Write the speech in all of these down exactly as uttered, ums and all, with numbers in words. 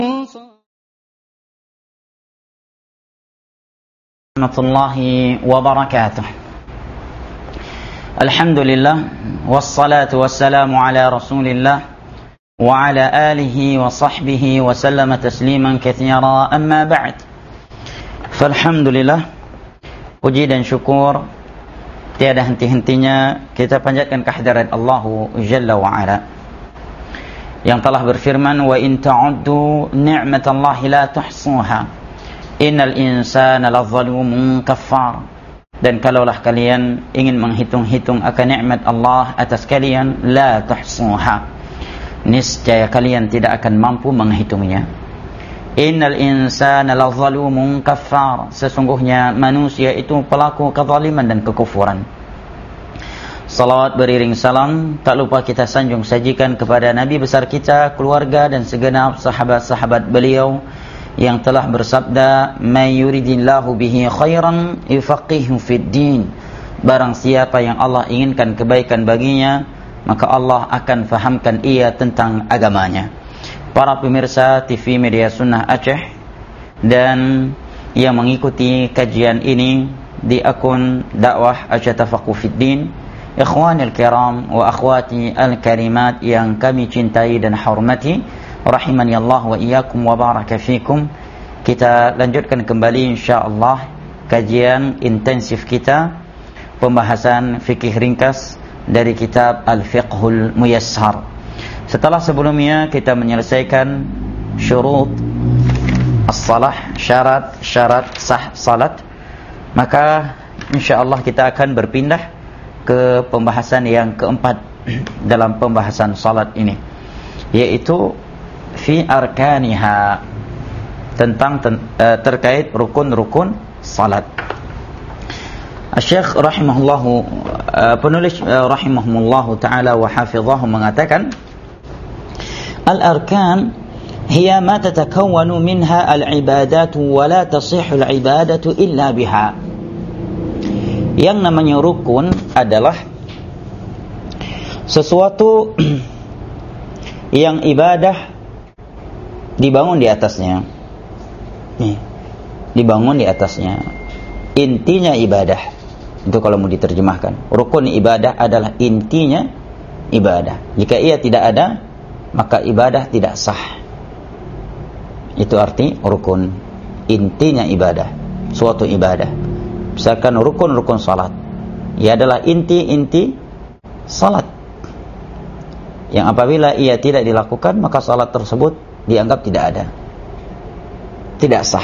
warahmatullahi wabarakatuh. Alhamdulillah wassalatu wassalamu ala Rasulillah wa ala alihi wa sahbihi wa sallama tasliman katsira, amma ba'd. Falhamdulillah, puji dan syukur tiada henti-hentinya kita panjatkan kehadirat Allah Jalla wa Ala yang telah berfirman, wa in ta'uddu ni'matallahi la tuhsuha innal insana lazalumun kafar. Dan kalaulah kalian ingin menghitung-hitung akan nikmat Allah atas kalian, la tuhsuha, niscaya kalian tidak akan mampu menghitungnya. Innal insana lazalumun kafar, sesungguhnya manusia itu pelaku kezaliman dan kekufuran. Salawat beriring salam tak lupa kita sanjung sajikan kepada Nabi besar kita, keluarga dan segenap sahabat-sahabat beliau yang telah bersabda, "May yuridillahu bihi khairan yufaqihu fid din." Barang siapa yang Allah inginkan kebaikan baginya, maka Allah akan fahamkan ia tentang agamanya. Para pemirsa T V Media Sunnah Aceh dan yang mengikuti kajian ini di akun dakwah Aceh Tafaqquh fid Din, ikhwanil kiram wa akhwati al-karimat yang kami cintai dan hormati, rahimani Allah wa iyyakum wa baraka fikum. Kita lanjutkan kembali insyaallah kajian intensif kita, pembahasan fikih ringkas dari kitab Al-Fiqhul Muyassar. Setelah sebelumnya kita menyelesaikan syurut as-salah, syarat-syarat sah salat, maka insyaallah kita akan berpindah ke pembahasan yang keempat dalam pembahasan salat ini, yaitu fi arkaniha, tentang ten, uh, terkait rukun-rukun salat. Syekh rahimahullahu uh, penulis uh, rahimahullahu taala wa hafizahu mengatakan, al-arkan hiya ma tatakawwanu minha al-ibadatu wa la tasihhu al-ibadatu illa biha. Yang namanya rukun adalah sesuatu yang ibadah dibangun di atasnya. Nih, dibangun di atasnya. Intinya ibadah. Itu kalau mau diterjemahkan. Rukun ibadah adalah intinya ibadah. Jika ia tidak ada, maka ibadah tidak sah. Itu arti rukun. Intinya ibadah. Suatu ibadah. Misalkan rukun-rukun salat. Ia adalah inti-inti salat. Yang apabila ia tidak dilakukan, maka salat tersebut dianggap tidak ada, tidak sah.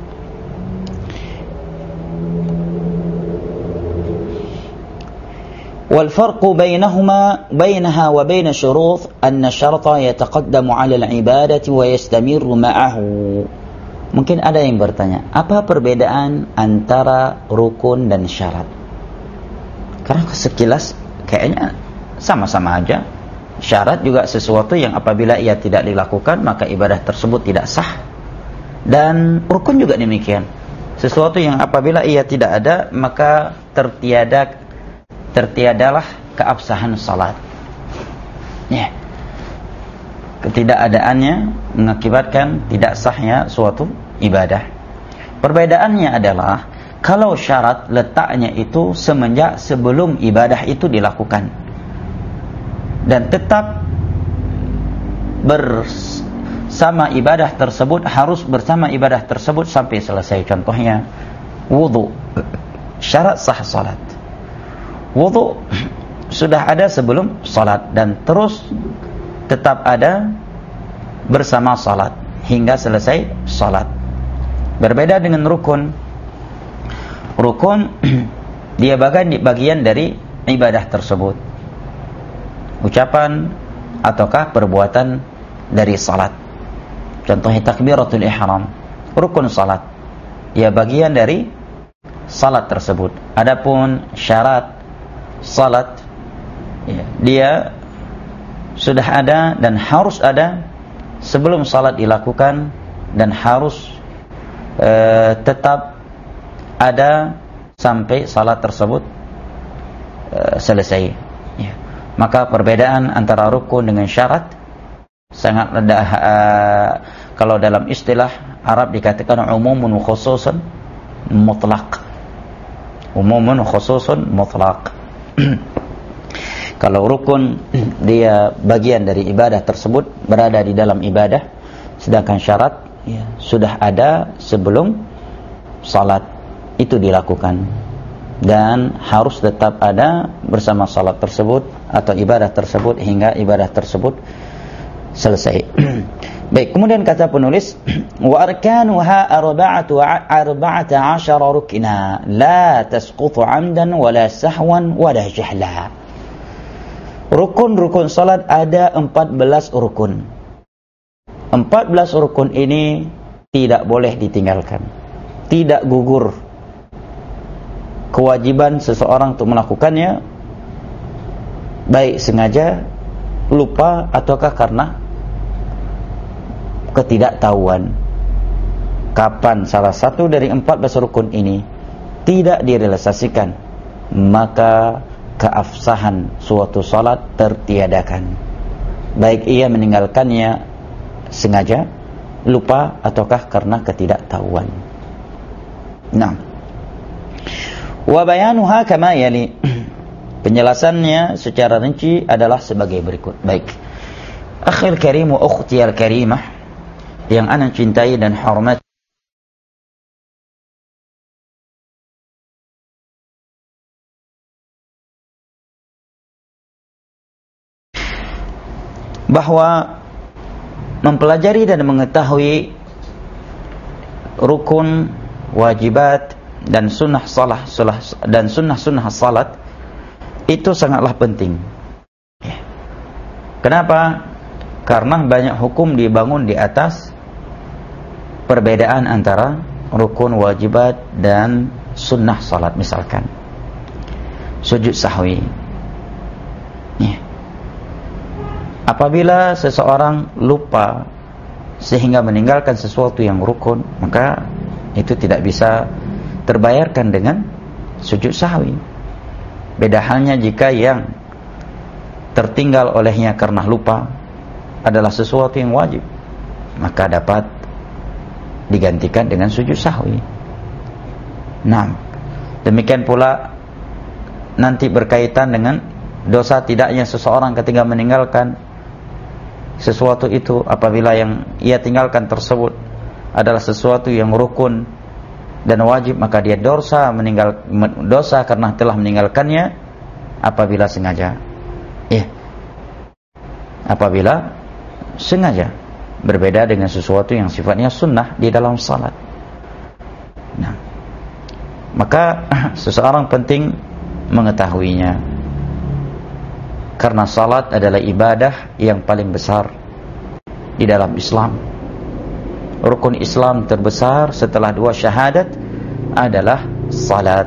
Wal farqu bainahuma bainaha wa bain syurut anna syarta yataqaddamu 'ala al-ibadati wa yastamirru ma'ahu. Mungkin ada yang bertanya, apa perbedaan antara rukun dan syarat? Karena sekilas kayaknya sama-sama aja. Syarat juga sesuatu yang apabila ia tidak dilakukan, maka ibadah tersebut tidak sah. Dan rukun juga demikian. Sesuatu yang apabila ia tidak ada, maka tertiada tertiadalah keabsahan salat. Ya. Ketidakadaannya mengakibatkan tidak sahnya suatu ibadah. Perbedaannya adalah kalau syarat letaknya itu semenjak sebelum ibadah itu dilakukan, dan tetap bersama ibadah tersebut, harus bersama ibadah tersebut sampai selesai. Contohnya wudu, syarat sah salat. Wudu sudah ada sebelum salat dan terus tetap ada bersama salat hingga selesai salat. Berbeda dengan rukun. Rukun dia bagian bagian dari ibadah tersebut, ucapan ataukah perbuatan dari salat. Contohnya takbiratul ihram, rukun salat, ia bagian dari salat tersebut. Adapun syarat salat, ya, dia sudah ada dan harus ada sebelum salat dilakukan, dan harus uh, tetap ada sampai salat tersebut uh, selesai. Ya. Maka perbedaan antara rukun dengan syarat sangat uh, kalau dalam istilah Arab dikatakan umumun khususun mutlaq. Umumun khususun mutlaq. Kalau rukun dia bagian dari ibadah tersebut, berada di dalam ibadah, sedangkan syarat ya, sudah ada sebelum salat itu dilakukan dan harus tetap ada bersama salat tersebut atau ibadah tersebut hingga ibadah tersebut selesai. Baik, kemudian kata penulis, wa arkanuha arba'atu arba'ata asyara rukna la tasqutu 'amdan wala sahwan wala jahla. Rukun-rukun salat ada empat belas rukun. empat belas rukun ini tidak boleh ditinggalkan. Tidak gugur kewajiban seseorang untuk melakukannya, baik sengaja, lupa, ataukah karena ketidaktahuan. Kapan salah satu dari empat belas rukun ini tidak direalisasikan, maka keabsahan suatu salat tertiadakan, baik ia meninggalkannya sengaja, lupa, ataukah karena ketidaktahuan. Nah, wa bayanuha kama yali. Penjelasannya secara rinci adalah sebagai berikut. Baik, akhil karim wa ukhti al-karimah yang ana cintai dan hormati, bahwa mempelajari dan mengetahui rukun, wajibat dan sunnah salah, dan sunnah-sunnah salat itu sangatlah penting. Kenapa? Karena banyak hukum dibangun di atas perbedaan antara rukun, wajibat dan sunnah salat. Misalkan sujud sahwi. Apabila seseorang lupa sehingga meninggalkan sesuatu yang rukun, maka itu tidak bisa terbayarkan dengan sujud sahwi. Beda halnya jika yang tertinggal olehnya karena lupa adalah sesuatu yang wajib, maka dapat digantikan dengan sujud sahwi. Nah, demikian pula nanti berkaitan dengan dosa tidaknya seseorang ketika meninggalkan sesuatu itu, apabila yang ia tinggalkan tersebut adalah sesuatu yang rukun dan wajib, maka dia dosa meninggal dosa karena telah meninggalkannya apabila sengaja. Ya. Apabila sengaja, berbeda dengan sesuatu yang sifatnya sunnah di dalam salat. Nah, maka seseorang penting mengetahuinya. Karena salat adalah ibadah yang paling besar di dalam Islam. Rukun Islam terbesar setelah dua syahadat adalah salat.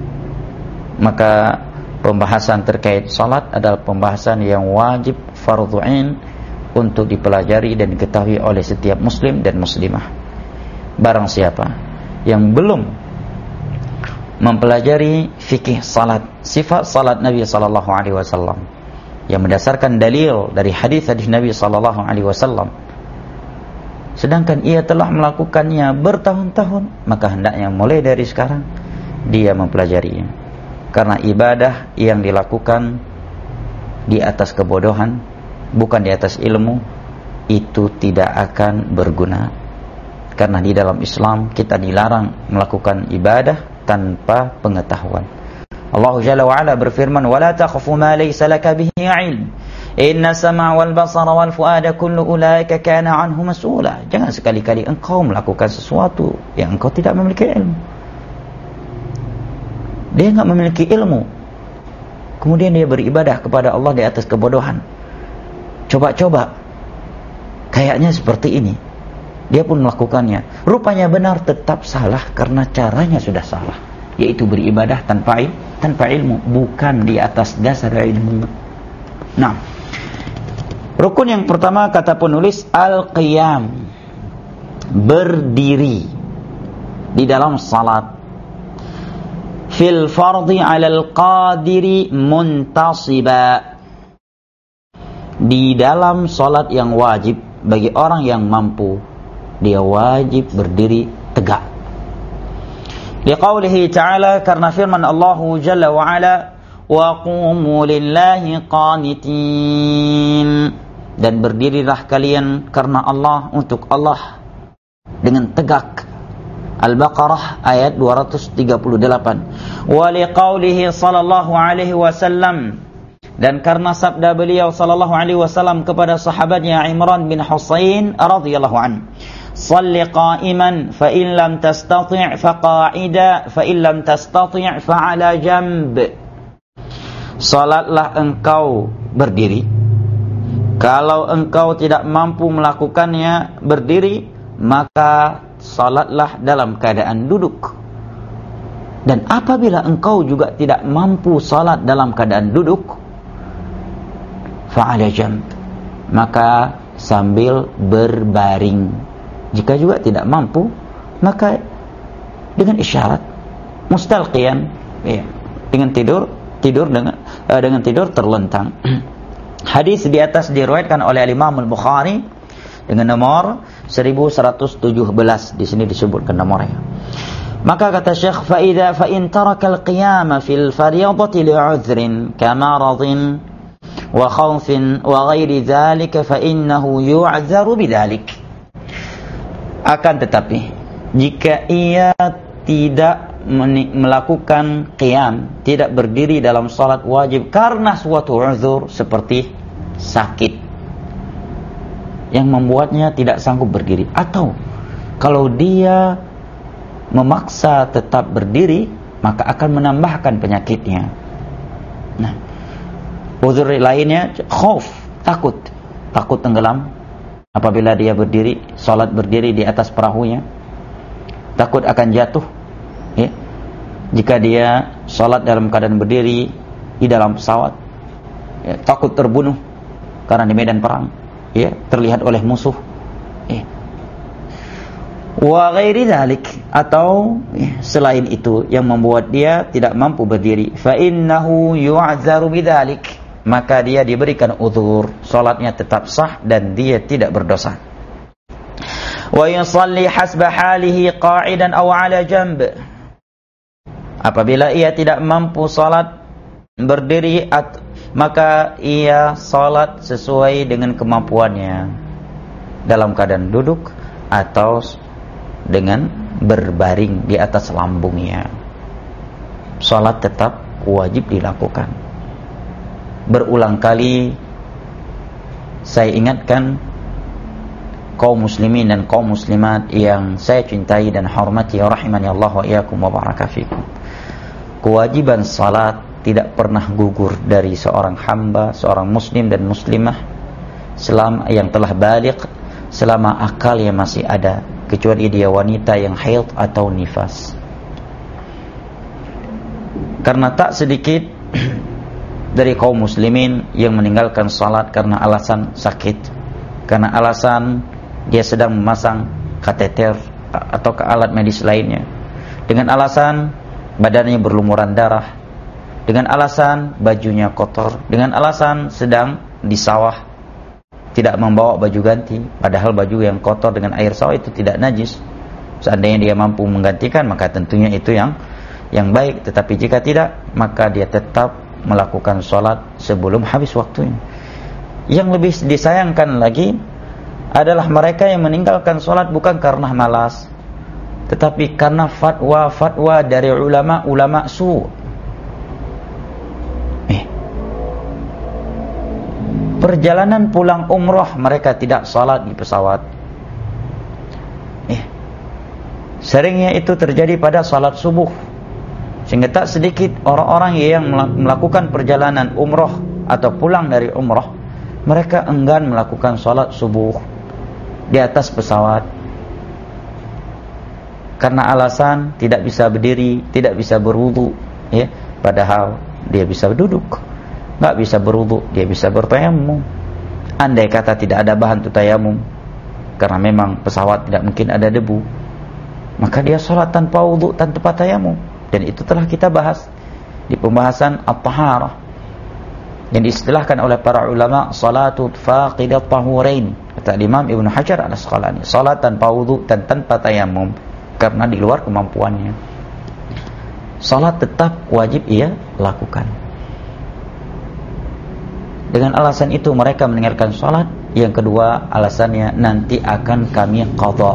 Maka pembahasan terkait salat adalah pembahasan yang wajib, fardhu ain, untuk dipelajari dan diketahui oleh setiap muslim dan muslimah. Barang siapa yang belum mempelajari fikih salat, sifat salat Nabi sallallahu alaihi wasallam, yang berdasarkan dalil dari hadis-hadis Nabi sallallahu alaihi wasallam, sedangkan ia telah melakukannya bertahun-tahun, maka hendaknya mulai dari sekarang dia mempelajarinya. Karena ibadah yang dilakukan di atas kebodohan, bukan di atas ilmu, itu tidak akan berguna. Karena di dalam Islam kita dilarang melakukan ibadah tanpa pengetahuan. Allah Jalla wa Ala berfirman, "Wala taqfu ma laysa laka bihi 'ilm. Inna sam'a wal basara wal fuada kullu ulaika kana 'anhu mas'ula." Jangan sekali-kali engkau melakukan sesuatu yang engkau tidak memiliki ilmu. Dia enggak memiliki ilmu, kemudian dia beribadah kepada Allah di atas kebodohan. Coba-coba, kayaknya seperti ini, dia pun melakukannya. Rupanya benar, tetap salah karena caranya sudah salah, yaitu beribadah tanpa ilmu. Tanpa ilmu, bukan di atas dasar ilmu. Nah, rukun yang pertama kata penulis al-qiyam, berdiri di dalam salat. Fil fardi 'alal qadiri muntasiba, di dalam salat yang wajib bagi orang yang mampu, dia wajib berdiri tegak. Liqaulihi ta'ala, karena firman Allah Jalla wa Ala, wa qumu lillahi qanitin, dan berdirilah kalian karena Allah, untuk Allah dengan tegak. Al-Baqarah ayat dua ratus tiga puluh delapan. Wa liqaulihi sallallahu alaihi wasallam, dan karena sabda beliau sallallahu alaihi wasallam kepada sahabatnya Imran bin Husain radhiyallahu an, salli qa'iman fa in lam tastati' fa qa'ida fa in lam tastati' fa 'ala jamb. Salatlah engkau berdiri, kalau engkau tidak mampu melakukannya berdiri, maka salatlah dalam keadaan duduk. Dan apabila engkau juga tidak mampu salat dalam keadaan duduk, fa'ala jamb, maka sambil berbaring. Jika juga tidak mampu, maka dengan isyarat mustalqiyan, ya, dengan tidur tidur dengan uh, dengan tidur terlentang. Hadis di atas diriwayatkan oleh Imam Al-Bukhari dengan nomor seribu seratus tujuh belas. Di sini disebutkan nomornya. Maka kata Syekh, fa idza fa in taraka al-qiyam fil fardhati li'udhrin kamaradin wa khawfin wa ghairi dzalika fa innahu yu'dzaru bidzalik. Akan tetapi jika ia tidak melakukan qiyam, tidak berdiri dalam salat wajib karena suatu uzur seperti sakit yang membuatnya tidak sanggup berdiri, atau kalau dia memaksa tetap berdiri, maka akan menambahkan penyakitnya. Nah, uzur lainnya khauf, takut, takut tenggelam apabila dia berdiri, salat berdiri di atas perahunya, takut akan jatuh, ya. Jika dia salat dalam keadaan berdiri di dalam pesawat, ya, takut terbunuh karena di medan perang, ya, terlihat oleh musuh, ya. Wa ghairi dzalik, atau ya, selain itu yang membuat dia tidak mampu berdiri, fa innahu yu'dzaru bidzalik, maka dia diberikan uzur, salatnya tetap sah dan dia tidak berdosa. Wa yusalli hasba halihi qa'idan aw 'ala janb, apabila ia tidak mampu salat berdiri, maka ia salat sesuai dengan kemampuannya dalam keadaan duduk atau dengan berbaring di atas lambungnya. Salat tetap wajib dilakukan. Berulang kali saya ingatkan kaum muslimin dan kaum muslimat yang saya cintai dan hormati, rahimani Allah wa iyyakum wa baraka fikum. Kewajiban salat tidak pernah gugur dari seorang hamba, seorang muslim dan muslimah selama yang telah baligh, selama akalnya masih ada, kecuali dia wanita yang haid atau nifas. Karena tak sedikit dari kaum muslimin yang meninggalkan salat karena alasan sakit, karena alasan dia sedang memasang kateter atau ke alat medis lainnya, dengan alasan badannya berlumuran darah, dengan alasan bajunya kotor, dengan alasan sedang di sawah tidak membawa baju ganti, padahal baju yang kotor dengan air sawah itu tidak najis. Seandainya dia mampu menggantikan, maka tentunya itu yang yang baik. Tetapi jika tidak, maka dia tetap melakukan sholat sebelum habis waktunya. Yang lebih disayangkan lagi adalah mereka yang meninggalkan sholat bukan karena malas, tetapi karena fatwa-fatwa dari ulama-ulama su. Eh. Perjalanan pulang umroh mereka tidak sholat di pesawat. Eh. Seringnya itu terjadi pada sholat subuh, sehingga tak sedikit orang-orang yang melakukan perjalanan umroh atau pulang dari umroh, mereka enggan melakukan sholat subuh di atas pesawat karena alasan tidak bisa berdiri, tidak bisa berwudu, ya, padahal dia bisa duduk. Nggak bisa berwudu, dia bisa bertayamum. Andai kata tidak ada bahan untuk tayamum, karena memang pesawat tidak mungkin ada debu, maka dia sholat tanpa wudu, tanpa tayamum. Dan itu telah kita bahas di pembahasan at-taharah. yang diistilahkan oleh para ulama salatu faqidat tahurain, kata Imam Ibnu Hajar Al-Asqalani, salat tanpa wudu dan tanpa tayamum karena di luar kemampuannya. Salat tetap wajib ia lakukan. Dengan alasan itu mereka meninggalkan salat. Yang kedua alasannya, nanti akan kami qadha.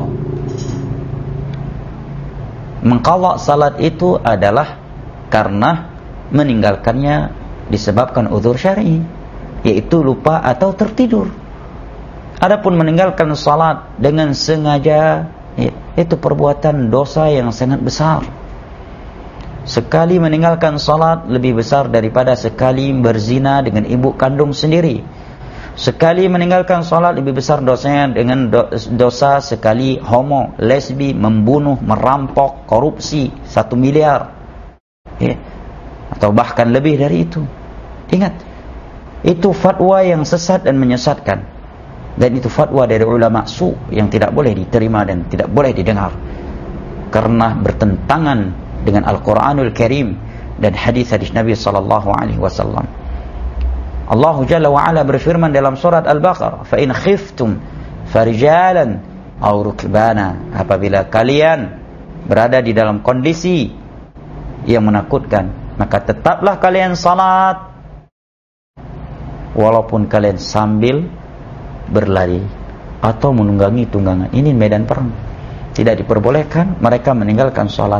Mengqadha salat itu adalah karena meninggalkannya disebabkan uzur syar'i, yaitu lupa atau tertidur. Adapun meninggalkan salat dengan sengaja, ya, itu perbuatan dosa yang sangat besar. Sekali meninggalkan salat lebih besar daripada sekali berzina dengan ibu kandung sendiri. Sekali meninggalkan salat lebih besar dosanya dengan dosa sekali homo, lesbi, membunuh, merampok, korupsi satu miliar, ya, atau bahkan lebih dari itu. Ingat, itu fatwa yang sesat dan menyesatkan, dan itu fatwa dari ulama su yang tidak boleh diterima dan tidak boleh didengar karena bertentangan dengan Al-Quranul Karim dan hadis-hadis Nabi sallallahu alaihi wasallam. Allah Jalla wa Ala berfirman dalam surat Al-Baqarah, "Fa in khiftum farijalan aw rukbana." Apabila kalian berada di dalam kondisi yang menakutkan, maka tetaplah kalian salat walaupun kalian sambil berlari atau menunggangi tunggangan. Ini medan perang. Tidak diperbolehkan mereka meninggalkan salat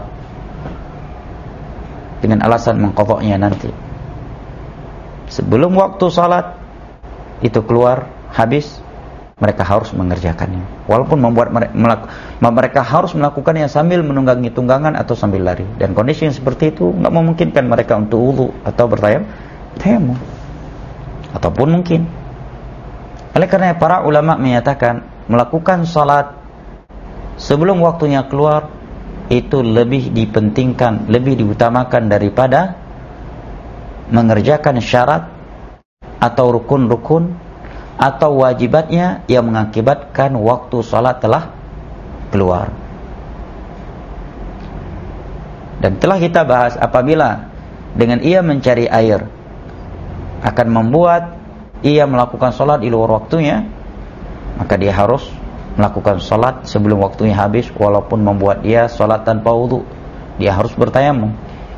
dengan alasan mengqadha'nya nanti. Sebelum waktu salat itu keluar habis, mereka harus mengerjakannya. Walaupun membuat mereka, mereka harus melakukannya sambil menunggangi tunggangan atau sambil lari. Dan kondisi yang seperti itu enggak memungkinkan mereka untuk wudu atau bertayamum. Ataupun mungkin. Oleh karena para ulama menyatakan melakukan salat sebelum waktunya keluar itu lebih dipentingkan, lebih diutamakan daripada mengerjakan syarat atau rukun-rukun atau wajibatnya yang mengakibatkan waktu salat telah keluar. Dan telah kita bahas apabila dengan ia mencari air akan membuat ia melakukan salat di luar waktunya, maka dia harus melakukan salat sebelum waktunya habis, walaupun membuat dia salat tanpa wudu. Dia harus bertayamum.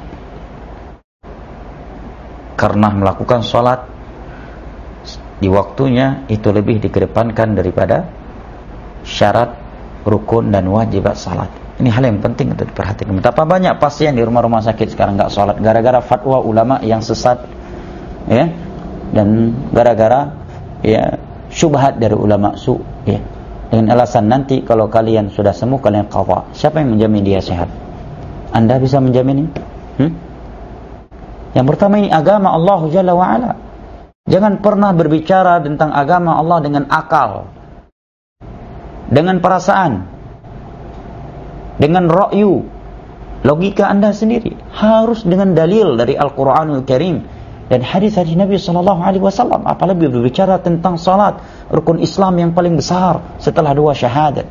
Karena melakukan salat di waktunya itu lebih dikedepankan daripada syarat, rukun dan wajibat salat. Ini hal yang penting untuk diperhatikan. Betapa banyak pasien di rumah-rumah sakit sekarang enggak salat gara-gara fatwa ulama yang sesat, ya. Dan gara-gara ya syubhat dari ulama su, ya. Dengan alasan nanti kalau kalian sudah sembuh kalian qadha. Siapa yang menjamin dia sehat? Anda bisa menjamin ini? Hmm? Yang pertama, ini agama Allah Jalla wa Ala. Jangan pernah berbicara tentang agama Allah dengan akal, dengan perasaan, dengan ra'yu, logika Anda sendiri. Harus dengan dalil dari Al-Quranul Karim dan hadis-hadis Nabi sallallahu alaihi wasallam. Apalagi berbicara tentang salat, rukun Islam yang paling besar setelah dua syahadat.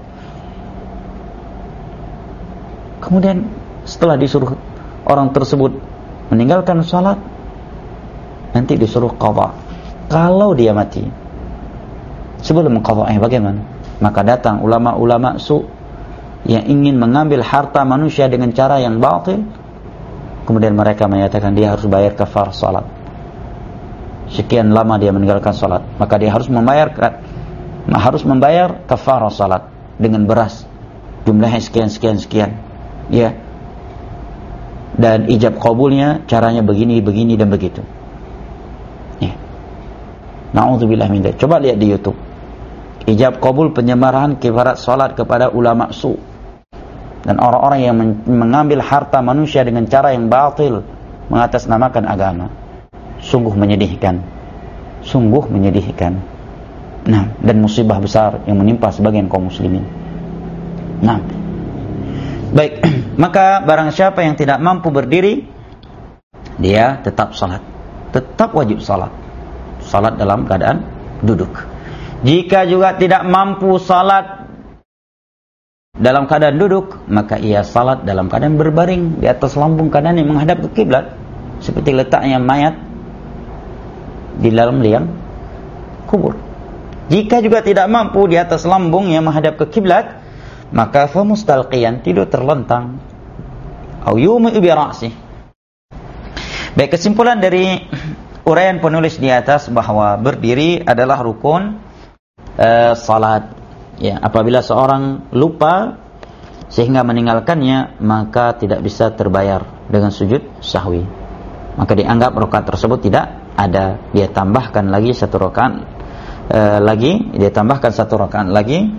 Kemudian setelah disuruh orang tersebut meninggalkan salat, nanti disuruh qadha. Kalau dia mati sebelum qadha'nya bagaimana? Maka datang ulama-ulama su yang ingin mengambil harta manusia dengan cara yang batil. Kemudian mereka menyatakan dia harus bayar kafar salat. Sekian lama dia meninggalkan salat, maka dia harus membayar harus membayar kafar salat dengan beras jumlahnya sekian sekian sekian, ya. Dan ijab qabulnya caranya begini begini dan begitu, ya. Na'udzubillah min dzalik. Coba lihat di YouTube ijab qabul penyembarahan kifarat salat kepada ulama su dan orang-orang yang mengambil harta manusia dengan cara yang batil mengatasnamakan agama. Sungguh menyedihkan, sungguh menyedihkan. Nah, dan musibah besar yang menimpa sebagian kaum muslimin. Nah, baik, maka barang siapa yang tidak mampu berdiri, dia tetap salat, tetap wajib salat, salat dalam keadaan duduk. Jika juga tidak mampu salat dalam keadaan duduk, maka ia salat dalam keadaan berbaring di atas lambung kanan yang menghadap ke kiblat, seperti letaknya mayat di dalam liang kubur. Jika juga tidak mampu di atas lambung yang menghadap ke kiblat, maka fa mustalqiyan, tidur terlentang, au yumi'u bi ra'sih. Baik, kesimpulan dari uraian penulis di atas bahwa berdiri adalah rukun uh, salat. Ya, apabila seorang lupa sehingga meninggalkannya, maka tidak bisa terbayar dengan sujud sahwi. Maka dianggap rakaat tersebut tidak ada. Dia tambahkan lagi satu rakaat Uh, lagi, dia tambahkan satu rakaat lagi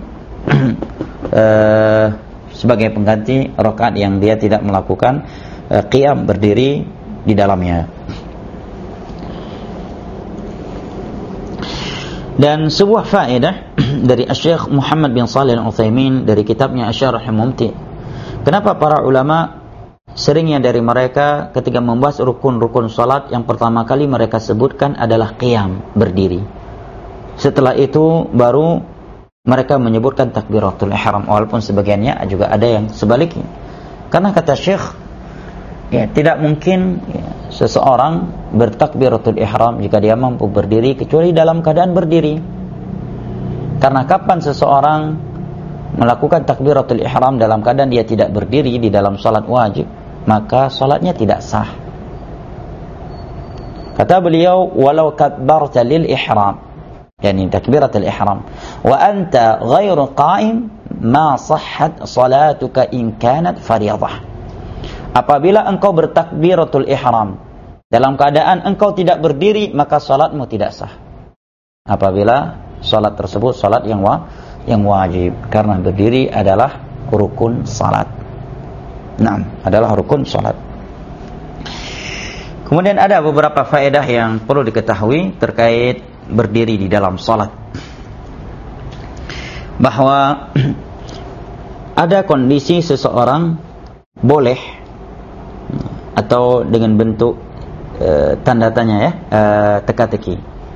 uh, sebagai pengganti rakaat yang dia tidak melakukan uh, qiyam, berdiri di dalamnya. Dan sebuah faedah dari Syekh Muhammad bin Shalih Al-Utsaimin dari kitabnya Asy-Syarh Mumti'. Kenapa para ulama seringnya dari mereka ketika membahas rukun-rukun salat, yang pertama kali mereka sebutkan adalah qiyam, berdiri. Setelah itu baru mereka menyebutkan takbiratul ihram, walaupun sebagiannya juga ada yang sebaliknya. Karena kata Syekh, ya tidak mungkin ya, seseorang bertakbiratul ihram jika dia mampu berdiri kecuali dalam keadaan berdiri. Karena kapan seseorang melakukan takbiratul ihram dalam keadaan dia tidak berdiri di dalam salat wajib, maka salatnya tidak sah. Kata beliau, walau kabbarta lil ihram, yani takbiratul ihram, wa anta ghairu qa'im, ma sahhat salatuka in kanat fardhah. Apabila engkau bertakbiratul ihram dalam keadaan engkau tidak berdiri, maka salatmu tidak sah. Apabila salat tersebut salat yang wa, yang wajib, karena berdiri adalah rukun salat. Naam, adalah rukun salat. Kemudian ada beberapa faedah yang perlu diketahui terkait berdiri di dalam salat. Bahwa ada kondisi seseorang boleh, atau dengan bentuk e, tanda tanya ya, e, teka-teki.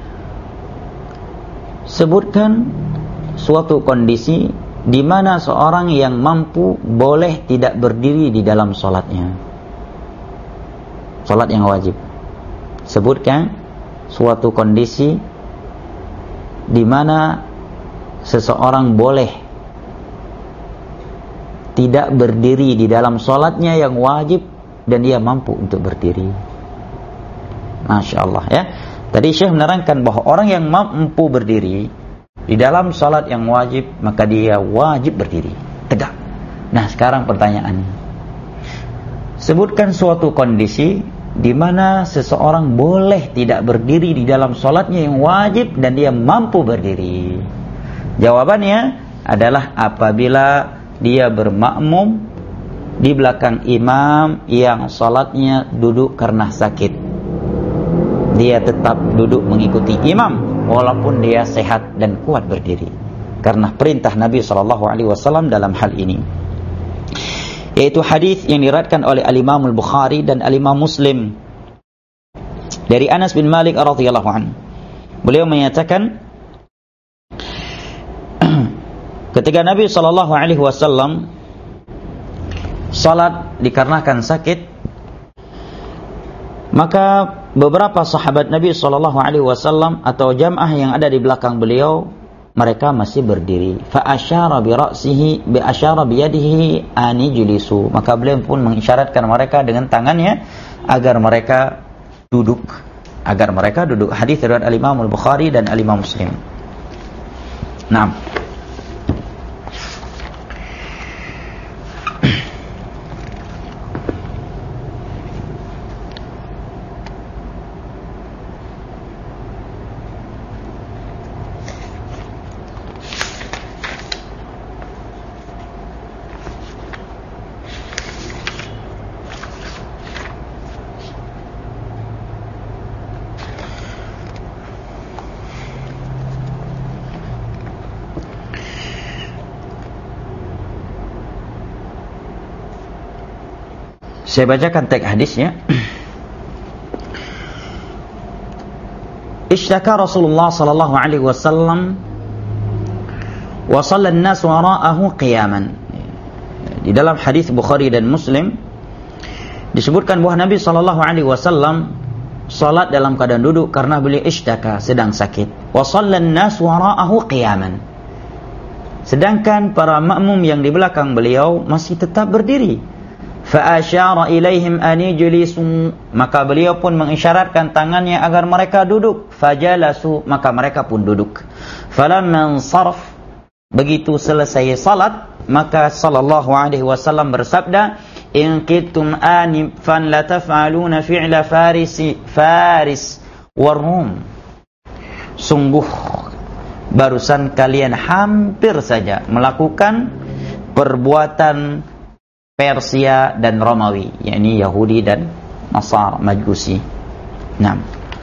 Sebutkan suatu kondisi di mana seorang yang mampu boleh tidak berdiri di dalam salatnya, salat yang wajib. Sebutkan suatu kondisi di mana seseorang boleh tidak berdiri di dalam salatnya yang wajib dan dia mampu untuk berdiri. Masya Allah ya. Tadi Syekh menerangkan bahwa orang yang mampu berdiri di dalam salat yang wajib, maka dia wajib berdiri tegak. Nah, sekarang pertanyaannya, sebutkan suatu kondisi di mana seseorang boleh tidak berdiri di dalam salatnya yang wajib dan dia mampu berdiri. Jawabannya adalah apabila dia bermakmum di belakang imam yang salatnya duduk karena sakit. Dia tetap duduk mengikuti imam walaupun dia sehat dan kuat berdiri, karena perintah Nabi shallallahu alaihi wasallam dalam hal ini, yaitu hadis yang diriwayatkan oleh Al-Imam Al-Bukhari dan Al-Imam Muslim dari Anas bin Malik radhiyallahu anhu. Beliau menyatakan ketika Nabi sallallahu alaihi wasallam salat dikarenakan sakit, maka beberapa sahabat Nabi sallallahu alaihi wasallam atau jamaah yang ada di belakang beliau, mereka masih berdiri. Fa asyara bi ra'sihi bi asyara bi yadihi an ijlisu. Maka beliau pun mengisyaratkan mereka dengan tangannya agar mereka duduk, agar mereka duduk. Hadis riwayat Al-Imam Al-Bukhari dan Al-Imam Muslim. Naam. Saya bacakan teks hadisnya. Ishtaka Rasulullah sallallahu alaihi wasallam wa shalla an-nas wara'ahu qiyaman. Di dalam hadis Bukhari dan Muslim disebutkan bahwa Nabi sallallahu alaihi wasallam salat dalam keadaan duduk karena beliau ishtaka, sedang sakit. Wa shallan nas wara'ahu qiyaman. Sedangkan para makmum yang di belakang beliau masih tetap berdiri. Fa asyara ilaihim an yajlisu, maka beliau pun mengisyaratkan tangannya agar mereka duduk. Fajalasu, maka mereka pun duduk. Falamma sarf, begitu selesai salat, maka sallallahu alaihi wasallam bersabda, in kittum anifan la taf'aluna fi'la farisi faris warum. Sungguh barusan kalian hampir saja melakukan perbuatan Persia dan Romawi, yakni Yahudi dan Nasara Majusi. Naam.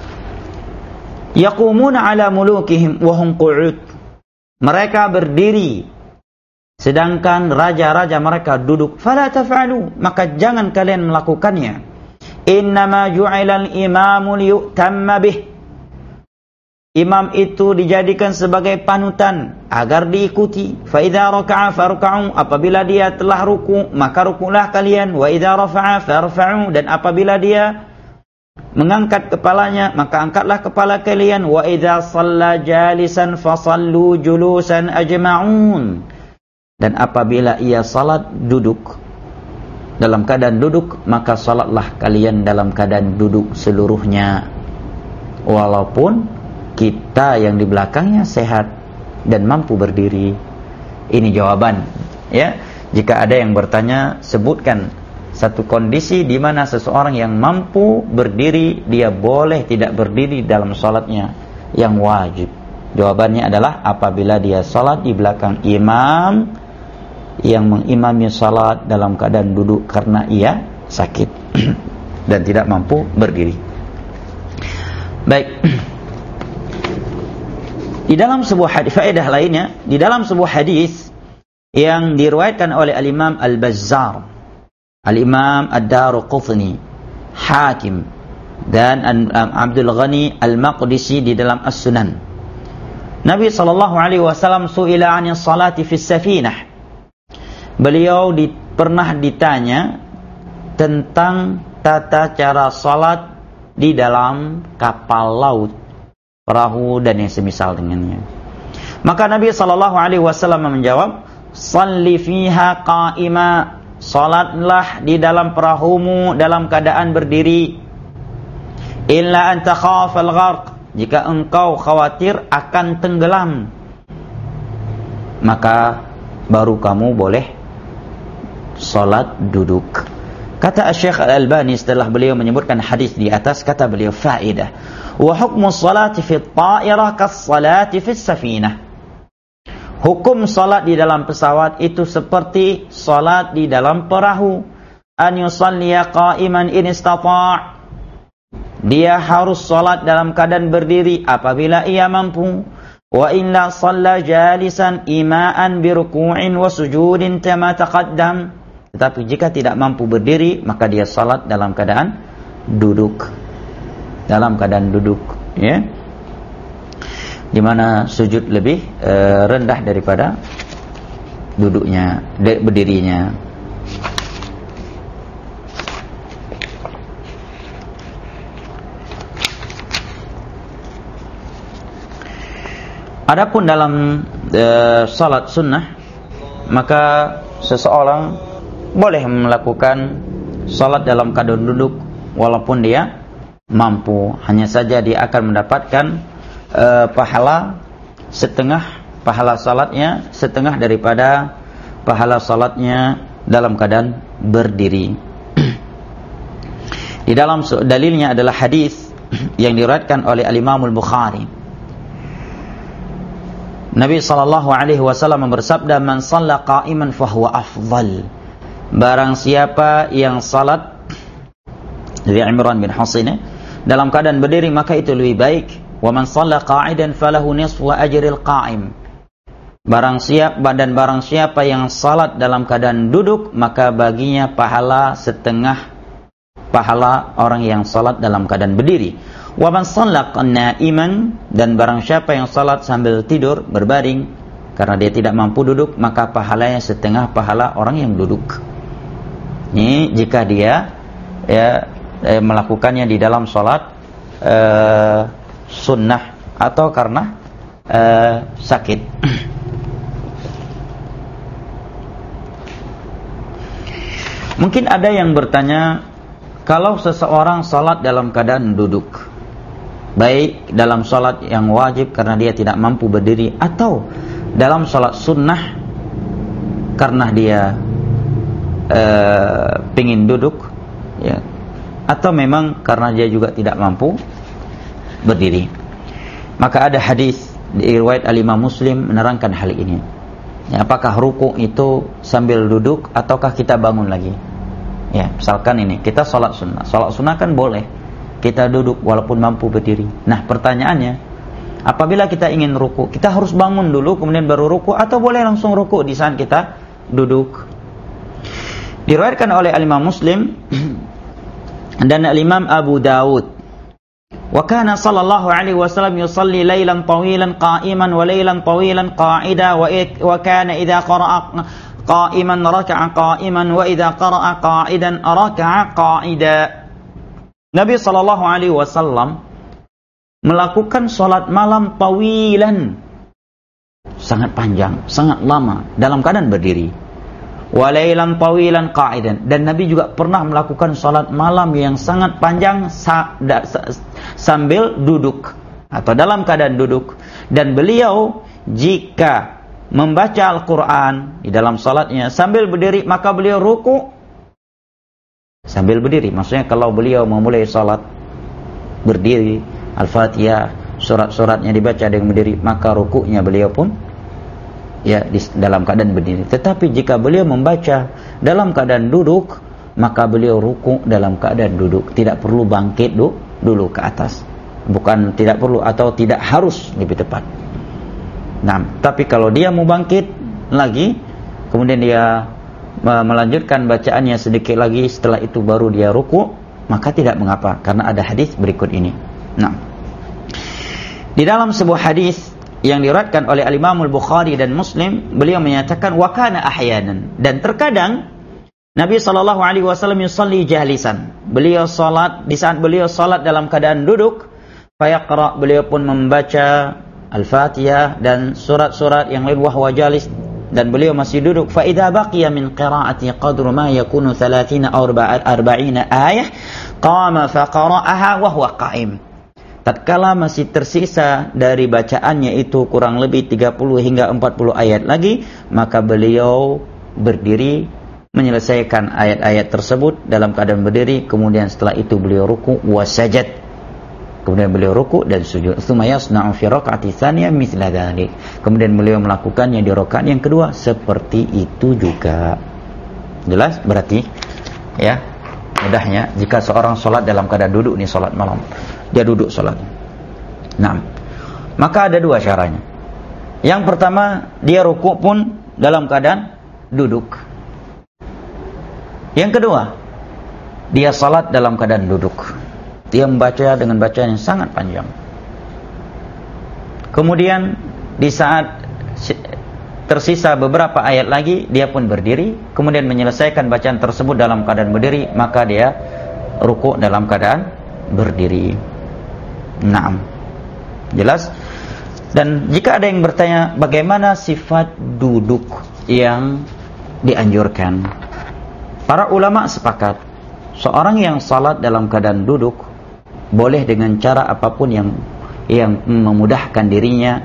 Yaqumuna ala mulukihim wa hum qu'ud. Mereka berdiri sedangkan raja-raja mereka duduk. Fala taf'alu, maka jangan kalian melakukannya. Innama ju'ila al-imamu liyu'tamma bih. Imam itu dijadikan sebagai panutan agar diikuti. Fa idza raka'a farka'u, apabila dia telah ruku maka rukulah kalian. Wa idza rafa'a farfa'u, dan apabila dia mengangkat kepalanya maka angkatlah kepala kalian. Wa idza shalla jalisan fasallu julusan ajma'un, dan apabila ia salat duduk dalam keadaan duduk maka salatlah kalian dalam keadaan duduk seluruhnya, walaupun kita yang di belakangnya sehat dan mampu berdiri. Ini jawaban, ya. Jika ada yang bertanya, sebutkan satu kondisi di mana seseorang yang mampu berdiri dia boleh tidak berdiri dalam salatnya yang wajib. Jawabannya adalah apabila dia salat di belakang imam yang mengimami salat dalam keadaan duduk karena ia sakit dan tidak mampu berdiri. Baik. Di dalam sebuah hadis, faedah lainnya, di dalam sebuah hadis yang diriwayatkan oleh Al-Imam Al-Bazzar, Al-Imam Ad-Daruqutni, Hakim, dan Abdul Ghani Al-Maqdisi di dalam As-Sunan. Nabi sallallahu alaihi wasallam su'ila 'anil salati fis safinah. Beliau di, pernah ditanya tentang tata cara salat di dalam kapal laut, perahu dan yang semisal dengannya. Maka Nabi sallallahu alaihi wasallam menjawab, "Shalli fiha qa'ima." Salatlah di dalam perahumu dalam keadaan berdiri. Illa an takhaf al-gharq, jika engkau khawatir akan tenggelam, maka baru kamu boleh salat duduk. Kata Syekh Al-Albani setelah beliau menyebutkan hadis di atas, kata beliau, faedah, wa hukmu salati fi at-ta'irah kas-salati fi as-safinah. Hukum salat di dalam pesawat itu seperti salat di dalam perahu. An yusalliya qa'iman in istata'. Dia harus salat dalam keadaan berdiri apabila ia mampu. Wa illa shalla jalisan ima'an bi ruku'in wa sujudin kama taqaddam. Tetapi jika tidak mampu berdiri, maka dia salat dalam keadaan duduk. Dalam keadaan duduk, ya. Di mana sujud lebih e, rendah daripada duduknya, berdirinya. Adapun dalam e, salat sunnah, maka seseorang boleh melakukan salat dalam keadaan duduk walaupun dia mampu. Hanya saja dia akan mendapatkan uh, pahala setengah pahala salatnya, setengah daripada pahala salatnya dalam keadaan berdiri. Di dalam dalilnya adalah hadis yang diriwayatkan oleh Al-Imam Al-Bukhari. Nabi sallallahu alaihi wasallam bersabda, "Man shalla qa'iman fahuwa afdal." Barang siapa yang salat, dari Imran bin Husain, dalam keadaan berdiri maka itu lebih baik. Wa man shalla qa'idan falahu nisfu ajril qa'im. Barang siapa dan barang siapa yang salat dalam keadaan duduk maka baginya pahala setengah pahala orang yang salat dalam keadaan berdiri. Wa man shalla na'iman, dan barang siapa yang salat sambil tidur berbaring karena dia tidak mampu duduk maka pahalanya setengah pahala orang yang duduk. Ini jika dia ya eh, melakukannya di dalam salat uh, sunnah atau karena uh, sakit. Mungkin ada yang bertanya, kalau seseorang salat dalam keadaan duduk, baik dalam salat yang wajib karena dia tidak mampu berdiri, atau dalam salat sunnah karena dia uh, pingin duduk, ya, atau memang karena dia juga tidak mampu berdiri. Maka ada hadis di riwayat Al-Imam Muslim menerangkan hal ini. Ya, apakah ruku itu sambil duduk ataukah kita bangun lagi? Ya, misalkan ini kita salat sunnah. Salat sunnah kan boleh kita duduk walaupun mampu berdiri. Nah, pertanyaannya, apabila kita ingin ruku, kita harus bangun dulu kemudian baru ruku, atau boleh langsung ruku di saat kita duduk? Diriwayatkan oleh Al-Imam Muslim dan Al-Imam Abu Dawud, wa kana sallallahu alaihi wasallam yusalli lailan tawilan qa'iman wa lailan tawilan qa'ida wa kana idza qara'a qa'iman raka'a qa'iman wa idza qara'a qa'idan raka'a qa'ida. Nabi sallallahu alaihi wasallam melakukan salat malam tawilan, sangat panjang, sangat lama dalam keadaan berdiri. Walailan tawilan qa'idan, dan Nabi juga pernah melakukan salat malam yang sangat panjang sa, da, sa, sambil duduk atau dalam keadaan duduk. Dan beliau jika membaca Al-Quran di dalam salatnya sambil berdiri, maka beliau ruku sambil berdiri. Maksudnya kalau beliau memulai salat berdiri, Al-Fatihah, surat-suratnya dibaca dengan berdiri, maka rukunya beliau pun ya di, dalam keadaan berdiri. Tetapi jika beliau membaca dalam keadaan duduk, maka beliau ruku dalam keadaan duduk, tidak perlu bangkit du, dulu ke atas. Bukan tidak perlu atau tidak harus, lebih tepat. Nah, tapi kalau dia mau bangkit lagi, kemudian dia melanjutkan bacaannya sedikit lagi, setelah itu baru dia ruku, maka tidak mengapa, karena ada hadis berikut ini. Nah, di dalam sebuah hadis yang diriwayatkan oleh Al-Imam Al-Bukhari dan Muslim, beliau menyatakan wa kana ahyanan, dan terkadang Nabi sallallahu alaihi wasallam yusalli jalisan. Beliau salat, di saat beliau salat dalam keadaan duduk, fayaqra, beliau pun membaca Al-Fatihah dan surat-surat yang lain wahwa jalis, dan beliau masih duduk. Fa idza baqiya min qira'ati qadru ma yakunu thalathina aw arba'ina ayah qama fa qara'aha wa huwa qa'im. Tatkala masih tersisa dari bacaannya itu kurang lebih tiga puluh hingga empat puluh ayat lagi, maka beliau berdiri menyelesaikan ayat-ayat tersebut dalam keadaan berdiri. Kemudian setelah itu beliau ruku wa sajad, kemudian beliau ruku dan sujud. Tsumma yasna'u fi raka'ati tsaniyah mithla dzalik. Kemudian beliau melakukannya di rakaat yang kedua seperti itu juga. Jelas berarti ya, mudahnya jika seorang salat dalam keadaan duduk, nih salat malam, dia duduk salat. Nah, maka ada dua caranya. Yang pertama, dia ruku pun dalam keadaan duduk. Yang kedua, dia salat dalam keadaan duduk. Dia membaca dengan bacaan yang sangat panjang. Kemudian di saat tersisa beberapa ayat lagi, dia pun berdiri, kemudian menyelesaikan bacaan tersebut dalam keadaan berdiri, maka dia ruku dalam keadaan berdiri. Naam. Jelas? Dan jika ada yang bertanya, bagaimana sifat duduk yang dianjurkan? Para ulama sepakat, seorang yang salat dalam keadaan duduk boleh dengan cara apapun yang yang memudahkan dirinya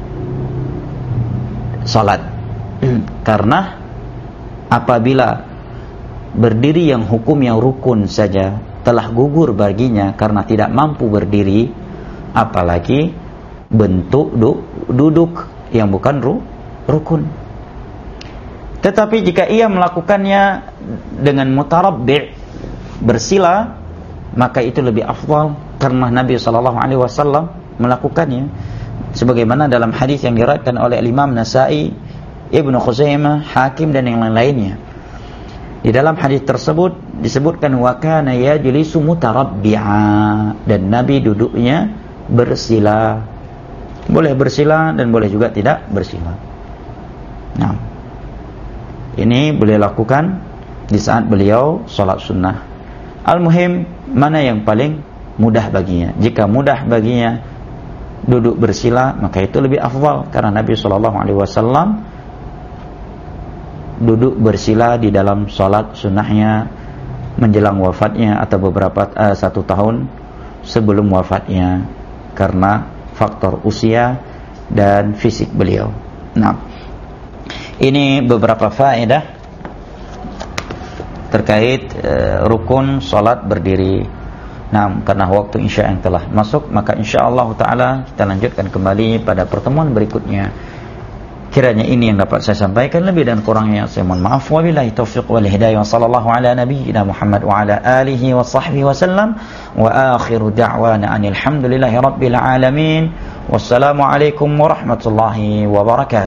salat. Karena apabila berdiri yang hukumnya rukun saja telah gugur baginya karena tidak mampu berdiri, apalagi bentuk du, duduk yang bukan ru, rukun. Tetapi jika ia melakukannya dengan mutarabbi', bersila, maka itu lebih afdal karena Nabi sallallahu alaihi wasallam melakukannya, sebagaimana dalam hadis yang diriwayatkan oleh Imam Nasa'i, Ibnu Khuzaimah, Hakim dan yang lain-lainnya. Di dalam hadis tersebut disebutkan wa kana yajlisu mutarabbi'a, dan Nabi duduknya bersila. Boleh bersila dan boleh juga tidak bersila. Nah, ini boleh lakukan di saat beliau salat sunnah. Al-muhim, mana yang paling mudah baginya. Jika mudah baginya duduk bersila, maka itu lebih afdal, karena Nabi shallallahu alaihi wasallam duduk bersila di dalam salat sunnahnya menjelang wafatnya atau beberapa uh, satu tahun sebelum wafatnya, karena faktor usia dan fisik beliau. Nah, ini beberapa faedah terkait uh, rukun salat berdiri. Nah, karena waktu Isya yang telah masuk, maka insyaallah taala kita lanjutkan kembali pada pertemuan berikutnya. Kiranya ini yang dapat saya sampaikan, lebih dan kurangnya saya mohon maaf. Wabillahi taufiq wal hidayah. Sallallahu ala nabiyyina Muhammad wa ala alihi wa sahbihi wasallam. Wa akhiru da'wana anil hamdulillahi rabbil alamin. Wassalamu alaikum warahmatullahi wabarakatuh.